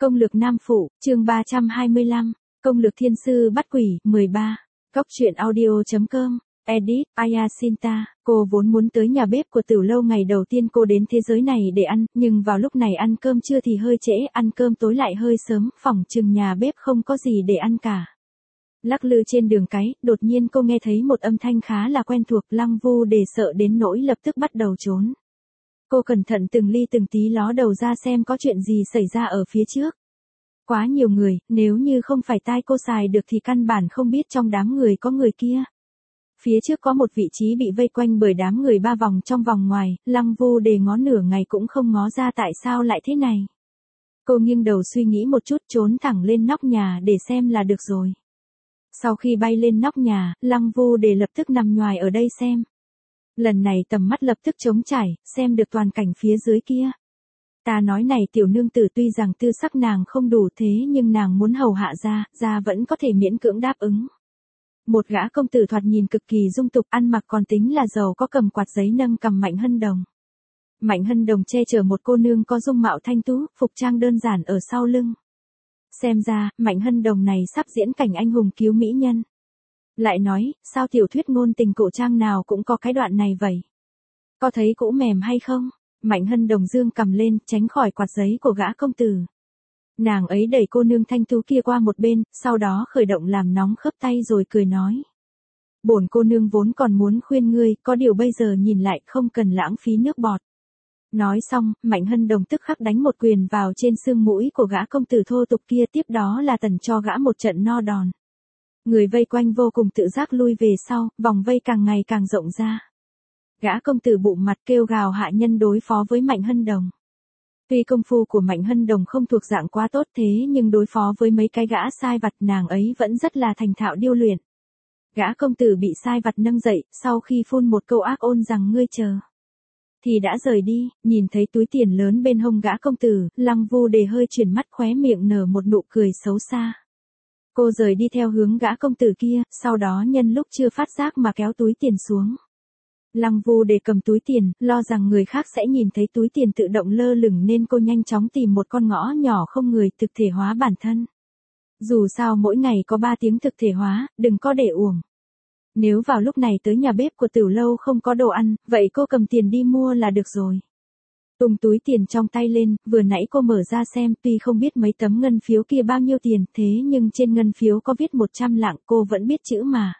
Công lược nam phụ, chương 325, công lược thiên sư bắt quỷ, 13. Góc truyện audio.com, edit, Ayasinta, cô vốn muốn tới nhà bếp của Tiểu Lâu ngày đầu tiên cô đến thế giới này để ăn, nhưng vào lúc này ăn cơm trưa thì hơi trễ, ăn cơm tối lại hơi sớm, phỏng chừng nhà bếp không có gì để ăn cả. Lắc lư trên đường cái, đột nhiên cô nghe thấy một âm thanh khá là quen thuộc, Lăng Vu Đề sợ đến nỗi lập tức bắt đầu trốn. Cô cẩn thận từng ly từng tí ló đầu ra xem có chuyện gì xảy ra ở phía trước. Quá nhiều người, nếu như không phải tai cô xài được thì căn bản không biết trong đám người có người kia. Phía trước có một vị trí bị vây quanh bởi đám người ba vòng trong vòng ngoài, Lăng Vu Đề ngó nửa ngày cũng không ngó ra tại sao lại thế này. Cô nghiêng đầu suy nghĩ một chút, trốn thẳng lên nóc nhà để xem là được rồi. Sau khi bay lên nóc nhà, Lăng Vu Đề lập tức nằm nhoài ở đây xem. Lần này tầm mắt lập tức trống trải, xem được toàn cảnh phía dưới kia. Ta nói này tiểu nương tử, tuy rằng tư sắc nàng không đủ thế nhưng nàng muốn hầu hạ gia vẫn có thể miễn cưỡng đáp ứng. Một gã công tử thoạt nhìn cực kỳ dung tục, ăn mặc còn tính là giàu có, cầm quạt giấy nâng cầm Mạnh Hân Đồng. Mạnh Hân Đồng che chở một cô nương có dung mạo thanh tú, phục trang đơn giản ở sau lưng. Xem ra, Mạnh Hân Đồng này sắp diễn cảnh anh hùng cứu mỹ nhân. Lại nói, sao tiểu thuyết ngôn tình cổ trang nào cũng có cái đoạn này vậy? Có thấy cũ mềm hay không? Mạnh Hân Đồng dương cầm lên, tránh khỏi quạt giấy của gã công tử. Nàng ấy đẩy cô nương thanh tú kia qua một bên, sau đó khởi động làm nóng khớp tay rồi cười nói. Bổn cô nương vốn còn muốn khuyên ngươi, có điều bây giờ nhìn lại không cần lãng phí nước bọt. Nói xong, Mạnh Hân Đồng tức khắc đánh một quyền vào trên xương mũi của gã công tử thô tục kia, tiếp đó là tần cho gã một trận no đòn. Người vây quanh vô cùng tự giác lui về sau, vòng vây càng ngày càng rộng ra. Gã công tử bụng mặt kêu gào hạ nhân đối phó với Mạnh Hân Đồng. Tuy công phu của Mạnh Hân Đồng không thuộc dạng quá tốt thế nhưng đối phó với mấy cái gã sai vặt nàng ấy vẫn rất là thành thạo điêu luyện. Gã công tử bị sai vặt nâng dậy, sau khi phun một câu ác ôn rằng ngươi chờ. Thì đã rời đi, nhìn thấy túi tiền lớn bên hông gã công tử, Lăng Vu Đề hơi chuyển mắt, khóe miệng nở một nụ cười xấu xa. Cô rời đi theo hướng gã công tử kia, sau đó nhân lúc chưa phát giác mà kéo túi tiền xuống. Lăng Vu Đề cầm túi tiền, lo rằng người khác sẽ nhìn thấy túi tiền tự động lơ lửng nên cô nhanh chóng tìm một con ngõ nhỏ không người thực thể hóa bản thân. Dù sao mỗi ngày có 3 tiếng thực thể hóa, đừng có để uổng. Nếu vào lúc này tới nhà bếp của Tiểu Lâu không có đồ ăn, vậy cô cầm tiền đi mua là được rồi. Tung túi tiền trong tay lên, vừa nãy cô mở ra xem, tuy không biết mấy tấm ngân phiếu kia bao nhiêu tiền, thế nhưng trên ngân phiếu có viết 100 lạng, cô vẫn biết chữ mà.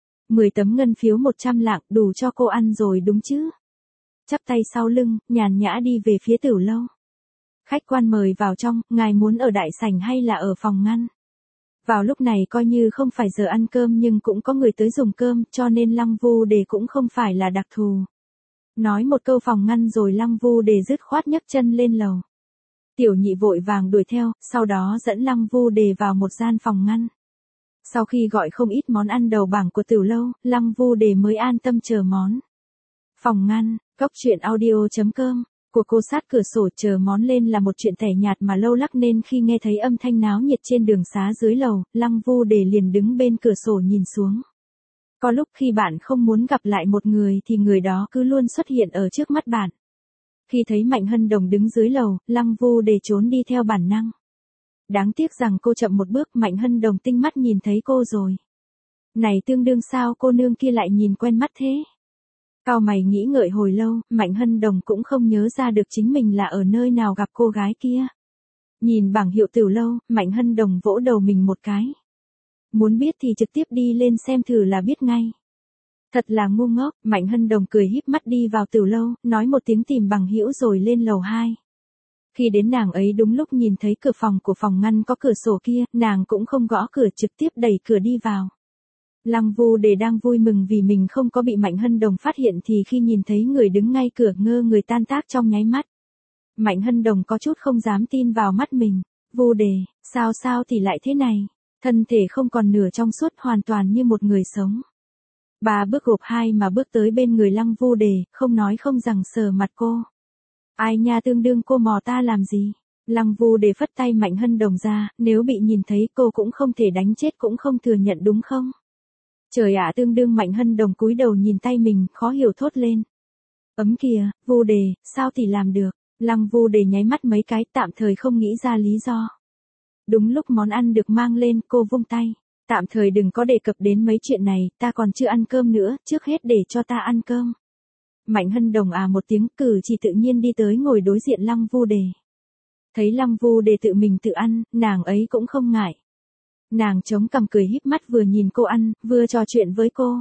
10 tấm ngân phiếu 100 lạng, đủ cho cô ăn rồi đúng chứ? Chắp tay sau lưng, nhàn nhã đi về phía Tiểu Lâu. Khách quan mời vào trong, ngài muốn ở đại sảnh hay là ở phòng ngăn? Vào lúc này coi như không phải giờ ăn cơm nhưng cũng có người tới dùng cơm, cho nên Lăng Vu Đề cũng không phải là đặc thù. Nói một câu phòng ngăn rồi Lăng Vu Đề dứt khoát nhấc chân lên lầu. Tiểu nhị vội vàng đuổi theo, sau đó dẫn Lăng Vu Đề vào một gian phòng ngăn. Sau khi gọi không ít món ăn đầu bảng của Tiểu Lâu, Lăng Vu Đề mới an tâm chờ món. Phòng ngăn, góc truyện audio.com, của cô sát cửa sổ chờ món lên là một chuyện tẻ nhạt mà lâu lắc nên khi nghe thấy âm thanh náo nhiệt trên đường xá dưới lầu, Lăng Vu Đề liền đứng bên cửa sổ nhìn xuống. Có lúc khi bạn không muốn gặp lại một người thì người đó cứ luôn xuất hiện ở trước mắt bạn. Khi thấy Mạnh Hân Đồng đứng dưới lầu, Lăng Vu Đề trốn đi theo bản năng. Đáng tiếc rằng cô chậm một bước, Mạnh Hân Đồng tinh mắt nhìn thấy cô rồi. Này tương đương sao cô nương kia lại nhìn quen mắt thế? Cau mày nghĩ ngợi hồi lâu, Mạnh Hân Đồng cũng không nhớ ra được chính mình là ở nơi nào gặp cô gái kia. Nhìn bảng hiệu Tiểu Lâu, Mạnh Hân Đồng vỗ đầu mình một cái. Muốn biết thì trực tiếp đi lên xem thử là biết ngay. Thật là ngu ngốc, Mạnh Hân Đồng cười híp mắt đi vào Tiểu Lâu, nói một tiếng tìm bằng hữu rồi lên lầu 2. Khi đến nàng ấy đúng lúc nhìn thấy cửa phòng của phòng ngăn có cửa sổ kia, nàng cũng không gõ cửa trực tiếp đẩy cửa đi vào. Lăng Vu Đề đang vui mừng vì mình không có bị Mạnh Hân Đồng phát hiện thì khi nhìn thấy người đứng ngay cửa ngơ người tan tác trong nháy mắt. Mạnh Hân Đồng có chút không dám tin vào mắt mình. Vu Đề, sao thì lại thế này? Thân thể không còn nửa trong suốt, hoàn toàn như một người sống. 3 bước gộp 2 mà bước tới bên người Lăng Vu Đề, không nói không rằng sờ mặt cô. Ai nha, tương đương cô mò ta làm gì? Lăng Vu Đề phất tay Mạnh Hân Đồng ra, nếu bị nhìn thấy cô cũng không thể đánh chết cũng không thừa nhận đúng không? Trời ạ, tương đương Mạnh Hân Đồng cúi đầu nhìn tay mình, khó hiểu thốt lên. Ấm kìa, Vu Đề, sao thì làm được? Lăng Vu Đề nháy mắt mấy cái, tạm thời không nghĩ ra lý do. Đúng lúc món ăn được mang lên, cô vung tay. Tạm thời đừng có đề cập đến mấy chuyện này, ta còn chưa ăn cơm nữa, trước hết để cho ta ăn cơm. Mạnh Hân Đồng một tiếng, cử chỉ tự nhiên đi tới ngồi đối diện Lăng Vu Đề. Thấy Lăng Vu Đề tự mình tự ăn, nàng ấy cũng không ngại. Nàng chống cằm cười híp mắt vừa nhìn cô ăn, vừa trò chuyện với cô.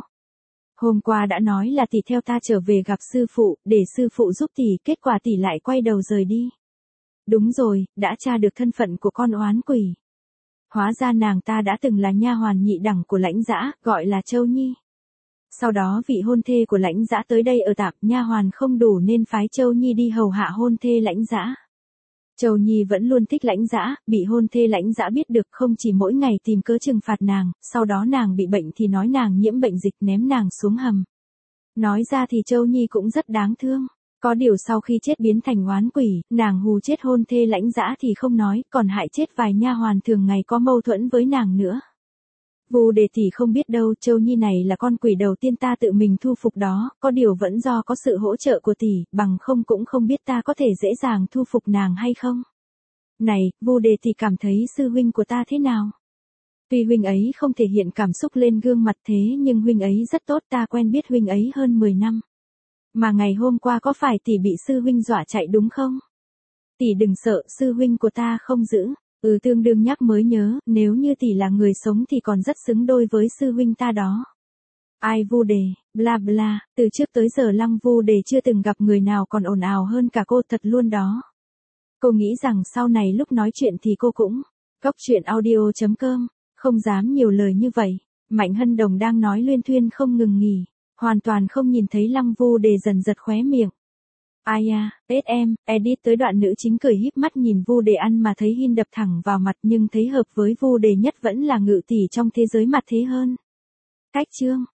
Hôm qua đã nói là tỷ theo ta trở về gặp sư phụ, để sư phụ giúp tỷ, kết quả tỷ lại quay đầu rời đi. Đúng rồi, đã tra được thân phận của con oán quỷ. Hóa ra nàng ta đã từng là nha hoàn nhị đẳng của Lãnh Dã, gọi là Châu Nhi. Sau đó vị hôn thê của Lãnh Dã tới đây ở tạm, nha hoàn không đủ nên phái Châu Nhi đi hầu hạ hôn thê Lãnh Dã. Châu Nhi vẫn luôn thích Lãnh Dã, bị hôn thê Lãnh Dã biết được không chỉ mỗi ngày tìm cớ trừng phạt nàng, sau đó nàng bị bệnh thì nói nàng nhiễm bệnh dịch ném nàng xuống hầm. Nói ra thì Châu Nhi cũng rất đáng thương. Có điều sau khi chết biến thành oán quỷ, nàng hù chết hôn thê Lãnh Dã thì không nói, còn hại chết vài nha hoàn thường ngày có mâu thuẫn với nàng nữa. Vu Đề tỷ không biết đâu, Châu Nhi này là con quỷ đầu tiên ta tự mình thu phục đó, có điều vẫn do có sự hỗ trợ của tỷ, bằng không cũng không biết ta có thể dễ dàng thu phục nàng hay không. Này, Vu Đề tỷ cảm thấy sư huynh của ta thế nào? Tuy huynh ấy không thể hiện cảm xúc lên gương mặt thế nhưng huynh ấy rất tốt, ta quen biết huynh ấy hơn 10 năm. Mà ngày hôm qua có phải tỷ bị sư huynh dọa chạy đúng không? Tỷ đừng sợ, sư huynh của ta không giữ. Tương đương nhắc mới nhớ, nếu như tỷ là người sống thì còn rất xứng đôi với sư huynh ta đó. Ai Vu Đề, bla bla, từ trước tới giờ Lăng Vu Đề chưa từng gặp người nào còn ồn ào hơn cả cô thật luôn đó. Cô nghĩ rằng sau này lúc nói chuyện thì cô cũng, Cóc truyện audio.com, không dám nhiều lời như vậy. Mạnh Hân Đồng đang nói luyên thuyên không ngừng nghỉ, hoàn toàn không nhìn thấy Lăng Vu Đề dần giật khóe miệng. Ai à, SM, edit tới đoạn nữ chính cười híp mắt nhìn Vu Đề ăn mà thấy hin đập thẳng vào mặt nhưng thấy hợp với Vu Đề nhất vẫn là Ngự tỷ trong thế giới mặt thế hơn. Cách chương.